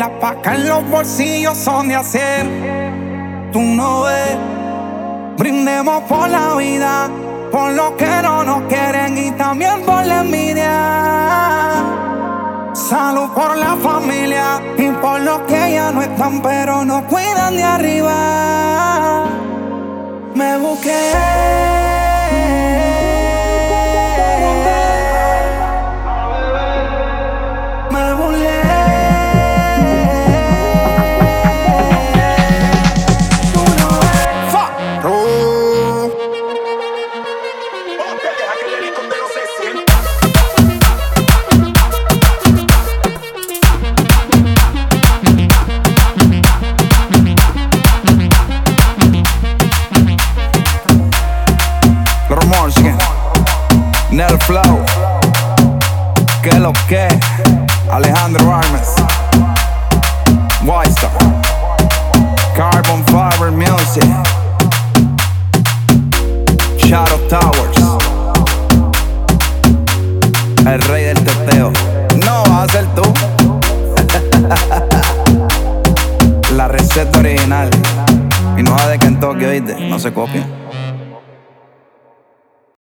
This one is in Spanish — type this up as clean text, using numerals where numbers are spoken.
Las pacas en los bolsillos son de hacer. Tú no ves. Brindemos por la vida, por los que no nos quieren y también por la envidia. Salud por la familia y por los que ya no están pero nos cuidan de arriba. Me busqué. Nel Flow, que lo que, Alejandro Armes, White Carbon Fiber Music, Shadow Towers, el rey del teteo. No vas a ser tú. La receta original y no la de Kentucky, oíste, no se copia.